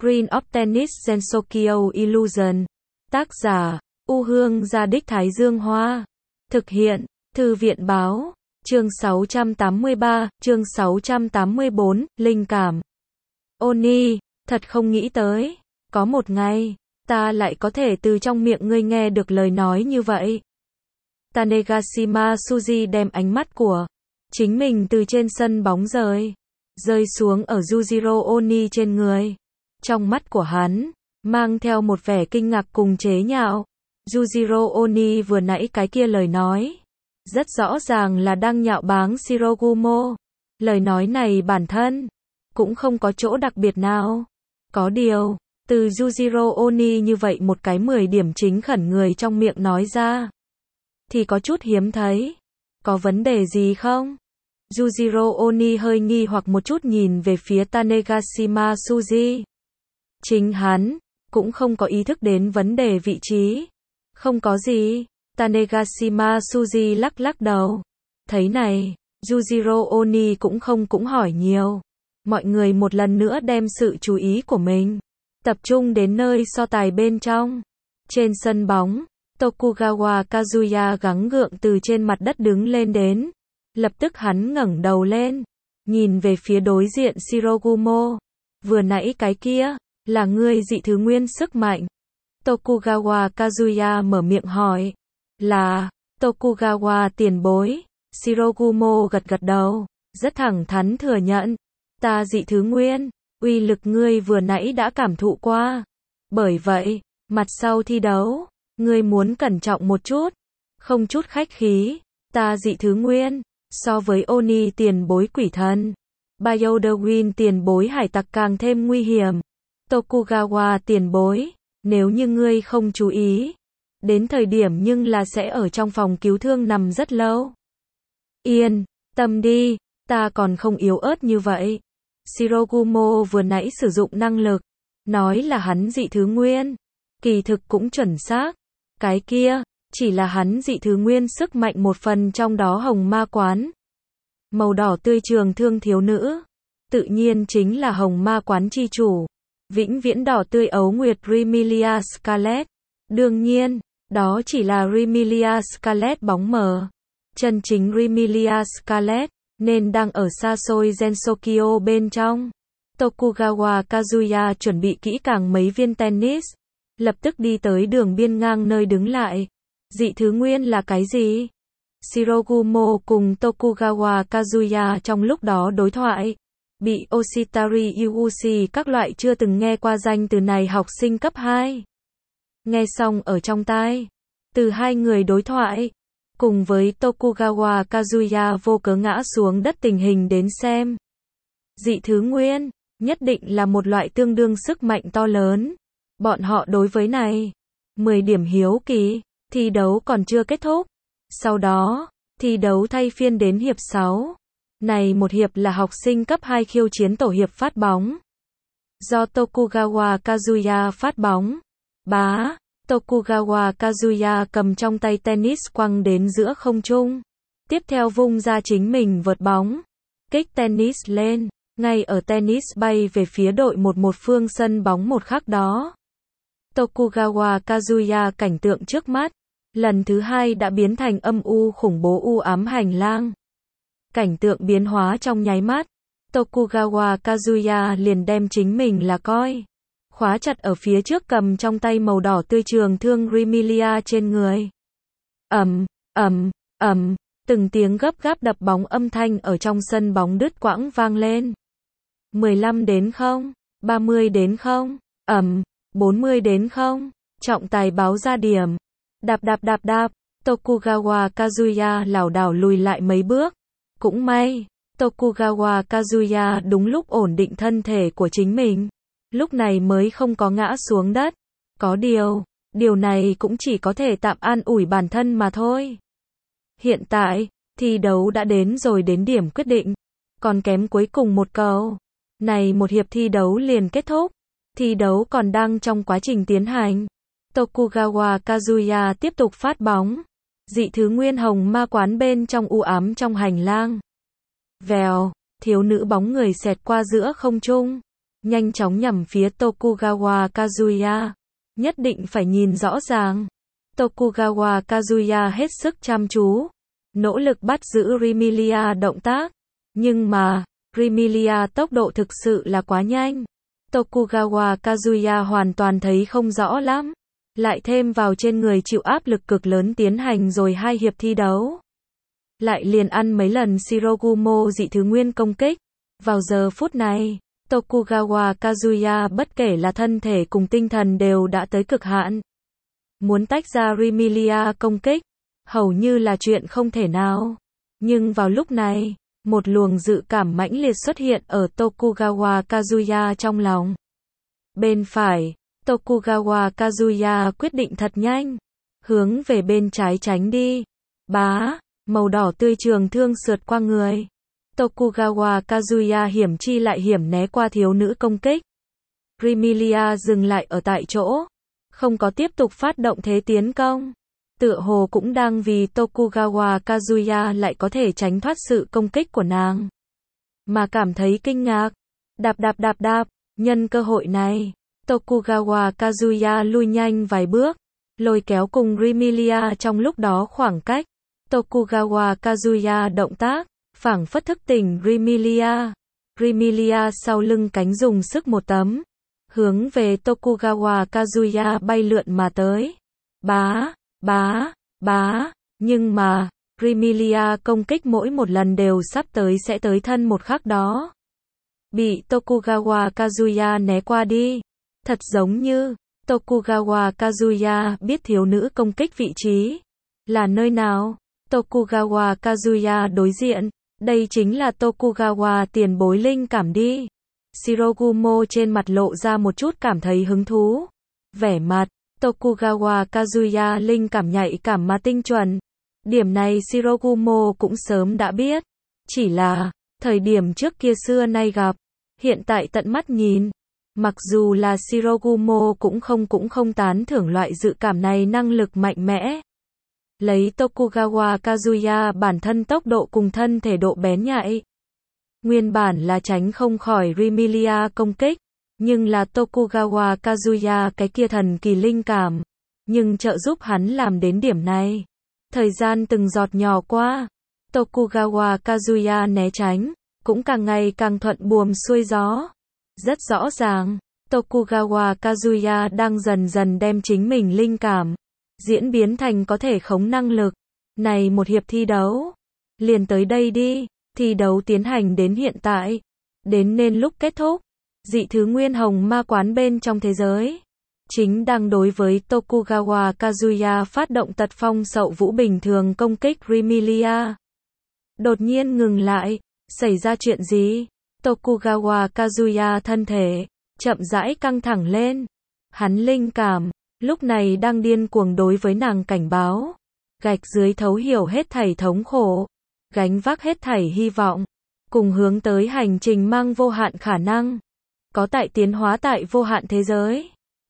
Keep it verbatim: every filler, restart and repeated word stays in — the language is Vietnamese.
Queen of Tennis Gensokyo Illusion. Tác giả, U Hương Gia Đích Thái Dương Hoa. Thực hiện, Thư viện Báo. Chương sáu trăm tám mươi ba, chương sáu trăm tám mươi bốn, linh cảm. Oni, thật không nghĩ tới, có một ngày, ta lại có thể từ trong miệng ngươi nghe được lời nói như vậy. Tanegashima Suzy đem ánh mắt của chính mình từ trên sân bóng rơi, rơi xuống ở Yujiro Oni trên người. Trong mắt của hắn, mang theo một vẻ kinh ngạc cùng chế nhạo. Yujiro Oni vừa nãy cái kia lời nói, rất rõ ràng là đang nhạo báng Shirogumo. Lời nói này bản thân cũng không có chỗ đặc biệt nào. Có điều, từ Yujiro Oni như vậy một cái mười điểm chính khẩn người trong miệng nói ra, thì có chút hiếm thấy. Có vấn đề gì không? Yujiro Oni hơi nghi hoặc một chút nhìn về phía Tanegashima Suzy. Chính hắn cũng không có ý thức đến vấn đề vị trí. Không có gì. Tanegashima Suzy lắc lắc đầu. Thấy này, Yujiro Oni cũng không cũng hỏi nhiều. Mọi người một lần nữa đem sự chú ý của mình tập trung đến nơi so tài bên trong. Trên sân bóng, Tokugawa Kazuya gắng gượng từ trên mặt đất đứng lên đến. Lập tức hắn ngẩng đầu lên, nhìn về phía đối diện Shirogumo. Vừa nãy cái kia, là ngươi dị thứ nguyên sức mạnh. Tokugawa Kazuya mở miệng hỏi. Là, Tokugawa tiền bối. Shirogumo gật gật đầu, rất thẳng thắn thừa nhận. Ta dị thứ nguyên, uy lực ngươi vừa nãy đã cảm thụ qua. Bởi vậy, mặt sau thi đấu, ngươi muốn cẩn trọng một chút. Không chút khách khí, ta dị thứ nguyên, so với Oni tiền bối quỷ thần, Bioderwin tiền bối hải tặc càng thêm nguy hiểm. Tokugawa tiền bối, nếu như ngươi không chú ý, đến thời điểm nhưng là sẽ ở trong phòng cứu thương nằm rất lâu. Yên tâm đi, ta còn không yếu ớt như vậy. Shirogumo vừa nãy sử dụng năng lực, nói là hắn dị thứ nguyên. Kỳ thực cũng chuẩn xác. Cái kia, chỉ là hắn dị thứ nguyên sức mạnh một phần trong đó hồng ma quán. Màu đỏ tươi trường thương thiếu nữ, tự nhiên chính là hồng ma quán chi chủ. Vĩnh viễn đỏ tươi ấu nguyệt Remilia Scarlet. Đương nhiên, đó chỉ là Remilia Scarlet bóng mờ. Chân chính Remilia Scarlet, nên đang ở xa xôi Gensokyo bên trong. Tokugawa Kazuya chuẩn bị kỹ càng mấy viên tennis, lập tức đi tới đường biên ngang nơi đứng lại. Dị thứ nguyên là cái gì? Shirogumo cùng Tokugawa Kazuya trong lúc đó đối thoại, bị Oshitari Yuushi các loại chưa từng nghe qua danh từ này học sinh cấp hai. Nghe xong ở trong tai, từ hai người đối thoại, cùng với Tokugawa Kazuya vô cớ ngã xuống đất tình hình đến xem. Dị thứ nguyên, nhất định là một loại tương đương sức mạnh to lớn. Bọn họ đối với này, mười điểm hiếu kỳ. Thi đấu còn chưa kết thúc. Sau đó, thi đấu thay phiên đến hiệp sáu. Này một hiệp là học sinh cấp hai khiêu chiến tổ hiệp phát bóng. Do Tokugawa Kazuya phát bóng. Bá, Tokugawa Kazuya cầm trong tay tennis quăng đến giữa không trung. Tiếp theo vung ra chính mình vợt bóng. Kích tennis lên, ngay ở tennis bay về phía đội một một phương sân bóng một khắc đó. Tokugawa Kazuya cảnh tượng trước mắt, lần thứ hai đã biến thành âm u khủng bố u ám hành lang. Cảnh tượng biến hóa trong nháy mắt, Tokugawa Kazuya liền đem chính mình là coi khóa chặt ở phía trước cầm trong tay màu đỏ tươi trường thương Remilia trên người. Ầm, ầm, ầm, từng tiếng gấp gáp đập bóng âm thanh ở trong sân bóng đứt quãng vang lên. mười lăm đến không, ba mươi đến không, ầm, bốn mươi đến không, trọng tài báo ra điểm. Đạp đạp đạp đạp, Tokugawa Kazuya lảo đảo lùi lại mấy bước. Cũng may, Tokugawa Kazuya đúng lúc ổn định thân thể của chính mình. Lúc này mới không có ngã xuống đất. Có điều, điều này cũng chỉ có thể tạm an ủi bản thân mà thôi. Hiện tại, thi đấu đã đến rồi đến điểm quyết định. Còn kém cuối cùng một cầu. Này một hiệp thi đấu liền kết thúc. Thi đấu còn đang trong quá trình tiến hành. Tokugawa Kazuya tiếp tục phát bóng. Dị thứ nguyên hồng ma quán bên trong u ám trong hành lang. Vèo, thiếu nữ bóng người xẹt qua giữa không trung. nhanh chóng nhằm phía Tokugawa Kazuya. Nhất định phải nhìn rõ ràng. Tokugawa Kazuya hết sức chăm chú, nỗ lực bắt giữ Remilia động tác. Nhưng mà, Remilia tốc độ thực sự là quá nhanh. Tokugawa Kazuya hoàn toàn thấy không rõ lắm. Lại thêm vào trên người chịu áp lực cực lớn tiến hành rồi hai hiệp thi đấu. Lại liền ăn mấy lần Shirogumo dị thứ nguyên công kích. Vào giờ phút này, Tokugawa Kazuya bất kể là thân thể cùng tinh thần đều đã tới cực hạn. Muốn tách ra Remilia công kích, hầu như là chuyện không thể nào. Nhưng vào lúc này, một luồng dự cảm mãnh liệt xuất hiện ở Tokugawa Kazuya trong lòng. Bên phải, Tokugawa Kazuya quyết định thật nhanh, hướng về bên trái tránh đi. Bá, màu đỏ tươi trường thương sượt qua người. Tokugawa Kazuya hiểm chi lại hiểm né qua thiếu nữ công kích. Remilia dừng lại ở tại chỗ, không có tiếp tục phát động thế tiến công. Tựa hồ cũng đang vì Tokugawa Kazuya lại có thể tránh thoát sự công kích của nàng, mà cảm thấy kinh ngạc. Đạp đạp đạp đạp, nhân cơ hội này, Tokugawa Kazuya lui nhanh vài bước, lôi kéo cùng Remilia trong lúc đó khoảng cách. Tokugawa Kazuya động tác, phảng phất thức tỉnh Remilia. Remilia sau lưng cánh dùng sức một tấm, hướng về Tokugawa Kazuya bay lượn mà tới. Bá, bá, bá, nhưng mà, Remilia công kích mỗi một lần đều sắp tới sẽ tới thân một khắc đó. Bị Tokugawa Kazuya né qua đi. Thật giống như, Tokugawa Kazuya biết thiếu nữ công kích vị trí là nơi nào. Tokugawa Kazuya đối diện, đây chính là Tokugawa tiền bối linh cảm đi. Shirogumo trên mặt lộ ra một chút cảm thấy hứng thú. Vẻ mặt, Tokugawa Kazuya linh cảm nhạy cảm mà tinh chuẩn. Điểm này Shirogumo cũng sớm đã biết. Chỉ là, thời điểm trước kia xưa nay gặp, hiện tại tận mắt nhìn. Mặc dù là Shirogumo cũng không cũng không tán thưởng loại dự cảm này năng lực mạnh mẽ. Lấy Tokugawa Kazuya bản thân tốc độ cùng thân thể độ bén nhạy. Nguyên bản là tránh không khỏi Remilia công kích. Nhưng là Tokugawa Kazuya cái kia thần kỳ linh cảm. Nhưng trợ giúp hắn làm đến điểm này. Thời gian từng giọt nhỏ qua. Tokugawa Kazuya né tránh. Cũng càng ngày càng thuận buồm xuôi gió. Rất rõ ràng, Tokugawa Kazuya đang dần dần đem chính mình linh cảm diễn biến thành có thể khống năng lực. Này một hiệp thi đấu, liền tới đây đi. Thi đấu tiến hành đến hiện tại, đến nên lúc kết thúc. Dị thứ nguyên hồng ma quán bên trong thế giới chính đang đối với Tokugawa Kazuya phát động tật phong sậu vũ bình thường công kích Remilia. Đột nhiên ngừng lại, xảy ra chuyện gì? Tokugawa Kazuya thân thể chậm rãi căng thẳng lên. Hắn linh cảm lúc này đang điên cuồng đối với nàng cảnh báo. Gạch dưới thấu hiểu hết thảy thống khổ, gánh vác hết thảy hy vọng, cùng hướng tới hành trình mang vô hạn khả năng, có tại tiến hóa tại vô hạn thế giới.